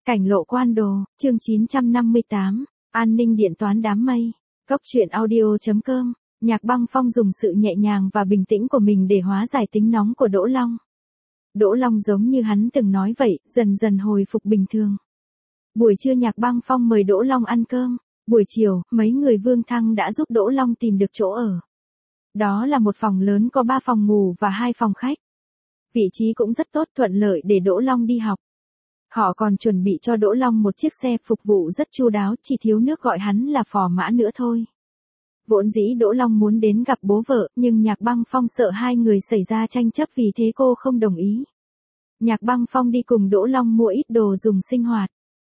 Cảnh lộ quan đồ, chương 958, an ninh điện toán đám mây. Cốc truyện audio.com, Nhạc Băng Phong dùng sự nhẹ nhàng và bình tĩnh của mình để hóa giải tính nóng của Đỗ Long. Đỗ Long giống như hắn từng nói vậy, dần dần hồi phục bình thường. Buổi trưa Nhạc Băng Phong mời Đỗ Long ăn cơm, buổi chiều, mấy người Vương Thăng đã giúp Đỗ Long tìm được chỗ ở. Đó là một phòng lớn có 3 phòng ngủ và 2 phòng khách. Vị trí cũng rất tốt, thuận lợi để Đỗ Long đi học. Họ còn chuẩn bị cho Đỗ Long một chiếc xe phục vụ rất chu đáo, chỉ thiếu nước gọi hắn là phò mã nữa thôi. Vốn dĩ Đỗ Long muốn đến gặp bố vợ, nhưng Nhạc Băng Phong sợ hai người xảy ra tranh chấp, vì thế cô không đồng ý. Nhạc Băng Phong đi cùng Đỗ Long mua ít đồ dùng sinh hoạt.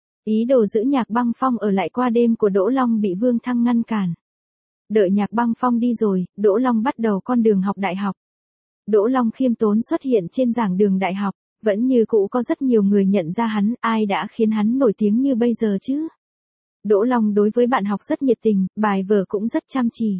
Ý đồ giữ Nhạc Băng Phong ở lại qua đêm của Đỗ Long bị Vương Thăng ngăn cản. Đợi Nhạc Băng Phong đi rồi, Đỗ Long bắt đầu con đường học đại học. Đỗ Long khiêm tốn xuất hiện trên giảng đường đại học. Vẫn như cũ có rất nhiều người nhận ra hắn, ai đã khiến hắn nổi tiếng như bây giờ chứ? Đỗ Long đối với bạn học rất nhiệt tình, bài vở cũng rất chăm chỉ.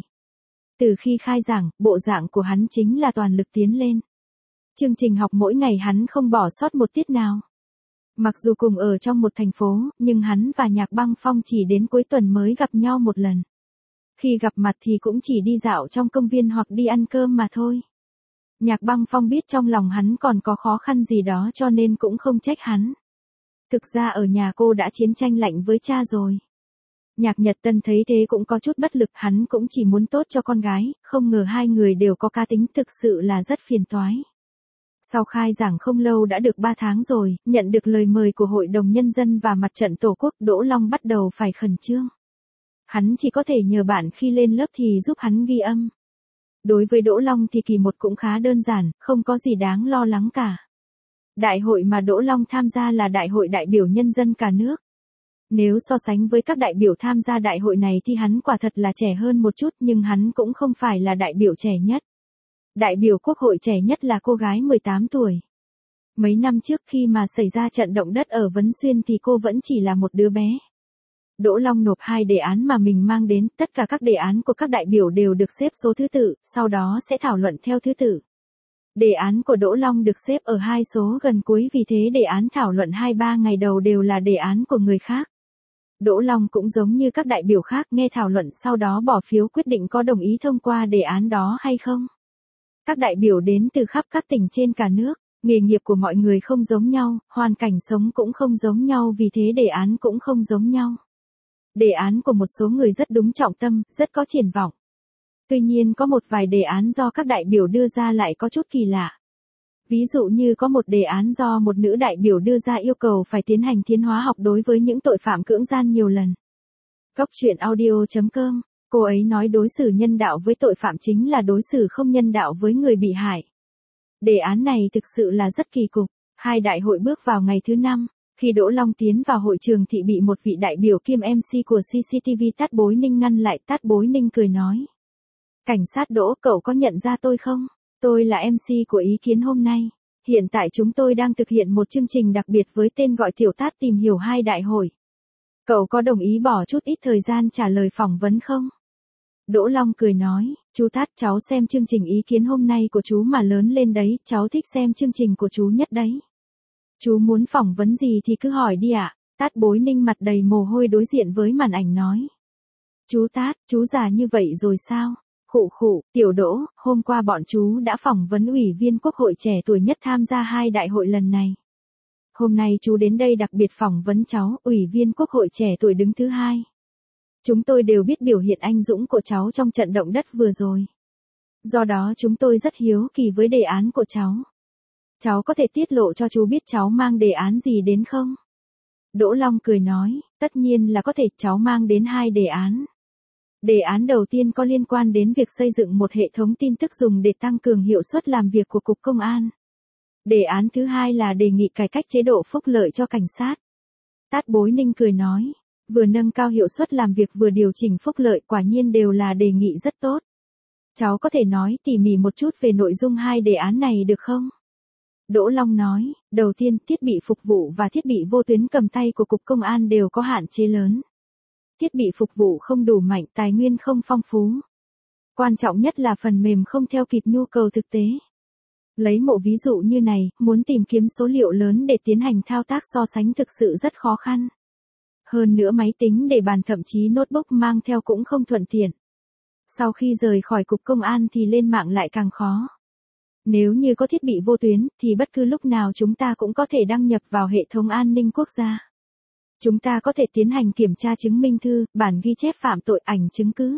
Từ khi khai giảng, bộ dạng của hắn chính là toàn lực tiến lên. Chương trình học mỗi ngày hắn không bỏ sót một tiết nào. Mặc dù cùng ở trong một thành phố, nhưng hắn và Nhạc Băng Phong chỉ đến cuối tuần mới gặp nhau một lần. Khi gặp mặt thì cũng chỉ đi dạo trong công viên hoặc đi ăn cơm mà thôi. Nhạc Băng Phong biết trong lòng hắn còn có khó khăn gì đó cho nên cũng không trách hắn. Thực ra ở nhà cô đã chiến tranh lạnh với cha rồi. Nhạc Nhật Tân thấy thế cũng có chút bất lực, hắn cũng chỉ muốn tốt cho con gái, không ngờ hai người đều có cá tính, thực sự là rất phiền toái. Sau khai giảng không lâu đã được 3 tháng rồi, nhận được lời mời của Hội đồng Nhân dân và Mặt trận Tổ quốc, Đỗ Long bắt đầu phải khẩn trương. Hắn chỉ có thể nhờ bạn khi lên lớp thì giúp hắn ghi âm. Đối với Đỗ Long thì kỳ 1 cũng khá đơn giản, không có gì đáng lo lắng cả. Đại hội mà Đỗ Long tham gia là Đại hội đại biểu nhân dân cả nước. Nếu so sánh với các đại biểu tham gia đại hội này thì hắn quả thật là trẻ hơn một chút, nhưng hắn cũng không phải là đại biểu trẻ nhất. Đại biểu quốc hội trẻ nhất là cô gái 18 tuổi. Mấy năm trước khi mà xảy ra trận động đất ở Vân Xuyên thì cô vẫn chỉ là một đứa bé. Đỗ Long nộp 2 đề án mà mình mang đến, tất cả các đề án của các đại biểu đều được xếp số thứ tự, sau đó sẽ thảo luận theo thứ tự. Đề án của Đỗ Long được xếp ở 2 số gần cuối, vì thế đề án thảo luận 2-3 ngày đầu đều là đề án của người khác. Đỗ Long cũng giống như các đại biểu khác, nghe thảo luận sau đó bỏ phiếu quyết định có đồng ý thông qua đề án đó hay không. Các đại biểu đến từ khắp các tỉnh trên cả nước, nghề nghiệp của mọi người không giống nhau, hoàn cảnh sống cũng không giống nhau, vì thế đề án cũng không giống nhau. Đề án của một số người rất đúng trọng tâm, rất có triển vọng. Tuy nhiên có một vài đề án do các đại biểu đưa ra lại có chút kỳ lạ. Ví dụ như có một đề án do một nữ đại biểu đưa ra yêu cầu phải tiến hành thiên hóa học đối với những tội phạm cưỡng gian nhiều lần. Cốc truyện audio.com, cô ấy nói đối xử nhân đạo với tội phạm chính là đối xử không nhân đạo với người bị hại. Đề án này thực sự là rất kỳ cục. Hai đại hội bước vào ngày thứ 5. Khi Đỗ Long tiến vào hội trường thì bị một vị đại biểu kiêm MC của CCTV Tát Bối Ninh ngăn lại. Tát Bối Ninh cười nói: Cảnh sát Đỗ, cậu có nhận ra tôi không? Tôi là MC của ý kiến hôm nay. Hiện tại chúng tôi đang thực hiện một chương trình đặc biệt với tên gọi Tiểu Tát tìm hiểu 2 đại hội. Cậu có đồng ý bỏ chút ít thời gian trả lời phỏng vấn không? Đỗ Long cười nói: Chú Tát, cháu xem chương trình ý kiến hôm nay của chú mà lớn lên đấy, cháu thích xem chương trình của chú nhất đấy. Chú muốn phỏng vấn gì thì cứ hỏi đi ạ. Tát Bối Ninh mặt đầy mồ hôi đối diện với màn ảnh nói: Chú Tát, chú già như vậy rồi sao? Khụ khụ, Tiểu Đỗ, hôm qua bọn chú đã phỏng vấn ủy viên quốc hội trẻ tuổi nhất tham gia 2 đại hội lần này. Hôm nay chú đến đây đặc biệt phỏng vấn cháu, ủy viên quốc hội trẻ tuổi đứng thứ 2. Chúng tôi đều biết biểu hiện anh dũng của cháu trong trận động đất vừa rồi. Do đó chúng tôi rất hiếu kỳ với đề án của cháu. Cháu có thể tiết lộ cho chú biết cháu mang đề án gì đến không? Đỗ Long cười nói: Tất nhiên là có thể, cháu mang đến 2 đề án. Đề án đầu tiên có liên quan đến việc xây dựng một hệ thống tin tức dùng để tăng cường hiệu suất làm việc của Cục Công an. Đề án thứ 2 là đề nghị cải cách chế độ phúc lợi cho cảnh sát. Tát Bối Ninh cười nói: Vừa nâng cao hiệu suất làm việc vừa điều chỉnh phúc lợi, quả nhiên đều là đề nghị rất tốt. Cháu có thể nói tỉ mỉ một chút về nội dung 2 đề án này được không? Đỗ Long nói: Đầu tiên, thiết bị phục vụ và thiết bị vô tuyến cầm tay của Cục Công an đều có hạn chế lớn. Thiết bị phục vụ không đủ mạnh, tài nguyên không phong phú. Quan trọng nhất là phần mềm không theo kịp nhu cầu thực tế. Lấy một ví dụ như này, muốn tìm kiếm số liệu lớn để tiến hành thao tác so sánh thực sự rất khó khăn. Hơn nữa máy tính để bàn thậm chí notebook mang theo cũng không thuận tiện. Sau khi rời khỏi cục công an thì lên mạng lại càng khó. Nếu như có thiết bị vô tuyến, thì bất cứ lúc nào chúng ta cũng có thể đăng nhập vào hệ thống an ninh quốc gia. Chúng ta có thể tiến hành kiểm tra chứng minh thư, bản ghi chép phạm tội, ảnh chứng cứ.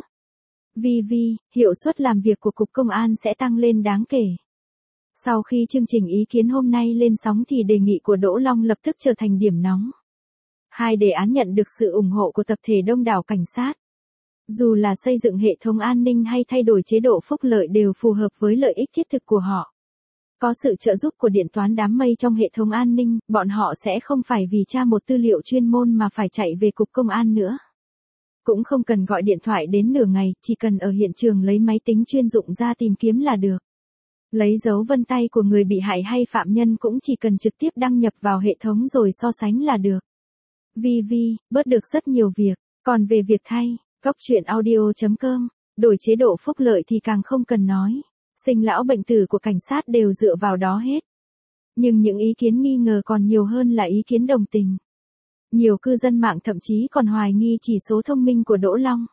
Hiệu suất làm việc của Cục Công an sẽ tăng lên đáng kể. Sau khi chương trình ý kiến hôm nay lên sóng thì đề nghị của Đỗ Long lập tức trở thành điểm nóng. Hai đề án nhận được sự ủng hộ của tập thể đông đảo cảnh sát. Dù là xây dựng hệ thống an ninh hay thay đổi chế độ phúc lợi đều phù hợp với lợi ích thiết thực của họ. Có sự trợ giúp của điện toán đám mây trong hệ thống an ninh, bọn họ sẽ không phải vì tra một tư liệu chuyên môn mà phải chạy về cục công an nữa. Cũng không cần gọi điện thoại đến nửa ngày, chỉ cần ở hiện trường lấy máy tính chuyên dụng ra tìm kiếm là được. Lấy dấu vân tay của người bị hại hay phạm nhân cũng chỉ cần trực tiếp đăng nhập vào hệ thống rồi so sánh là được. Bớt được rất nhiều việc. Còn về việc thay, Góc truyện audio.com, đổi chế độ phúc lợi thì càng không cần nói. Sinh lão bệnh tử của cảnh sát đều dựa vào đó hết. Nhưng những ý kiến nghi ngờ còn nhiều hơn là ý kiến đồng tình. Nhiều cư dân mạng thậm chí còn hoài nghi chỉ số thông minh của Đỗ Long.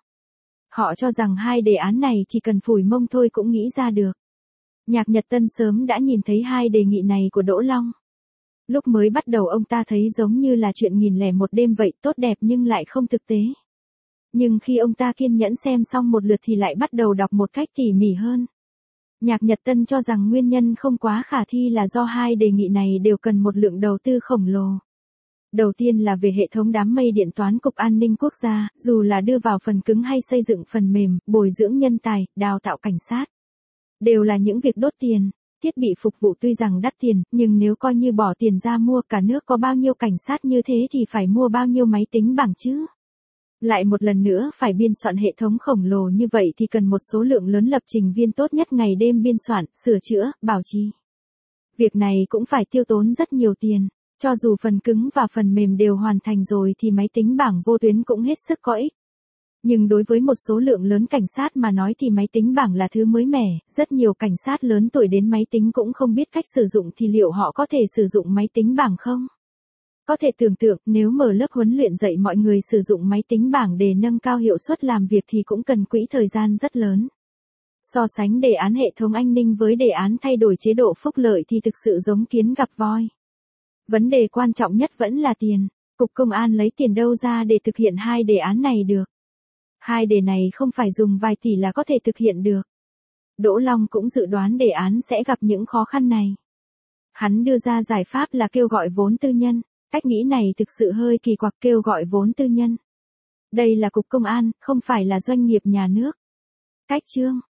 Họ cho rằng hai đề án này chỉ cần phủi mông thôi cũng nghĩ ra được. Nhạc Nhật Tân sớm đã nhìn thấy hai đề nghị này của Đỗ Long. Lúc mới bắt đầu ông ta thấy giống như là chuyện 1001 đêm vậy, tốt đẹp nhưng lại không thực tế. Nhưng khi ông ta kiên nhẫn xem xong một lượt thì lại bắt đầu đọc một cách tỉ mỉ hơn. Nhạc Nhật Tân cho rằng nguyên nhân không quá khả thi là do hai đề nghị này đều cần một lượng đầu tư khổng lồ. Đầu tiên là về hệ thống đám mây điện toán Cục An ninh Quốc gia, dù là đưa vào phần cứng hay xây dựng phần mềm, bồi dưỡng nhân tài, đào tạo cảnh sát. Đều là những việc đốt tiền. Thiết bị phục vụ tuy rằng đắt tiền, nhưng nếu coi như bỏ tiền ra mua, cả nước có bao nhiêu cảnh sát như thế thì phải mua bao nhiêu máy tính bảng chứ. Lại một lần nữa phải biên soạn hệ thống khổng lồ như vậy thì cần một số lượng lớn lập trình viên tốt nhất ngày đêm biên soạn, sửa chữa, bảo trì. Việc này cũng phải tiêu tốn rất nhiều tiền. Cho dù phần cứng và phần mềm đều hoàn thành rồi thì máy tính bảng vô tuyến cũng hết sức có ích. Nhưng đối với một số lượng lớn cảnh sát mà nói thì máy tính bảng là thứ mới mẻ, rất nhiều cảnh sát lớn tuổi đến máy tính cũng không biết cách sử dụng thì liệu họ có thể sử dụng máy tính bảng không? Có thể tưởng tượng nếu mở lớp huấn luyện dạy mọi người sử dụng máy tính bảng để nâng cao hiệu suất làm việc thì cũng cần quỹ thời gian rất lớn. So sánh đề án hệ thống an ninh với đề án thay đổi chế độ phúc lợi thì thực sự giống kiến gặp voi. Vấn đề quan trọng nhất vẫn là tiền. Cục Công an lấy tiền đâu ra để thực hiện hai đề án này được? Hai đề này không phải dùng vài tỷ là có thể thực hiện được. Đỗ Long cũng dự đoán đề án sẽ gặp những khó khăn này. Hắn đưa ra giải pháp là kêu gọi vốn tư nhân. Cách nghĩ này thực sự hơi kỳ quặc, kêu gọi vốn tư nhân. Đây là Cục Công an, không phải là doanh nghiệp nhà nước. Cách chương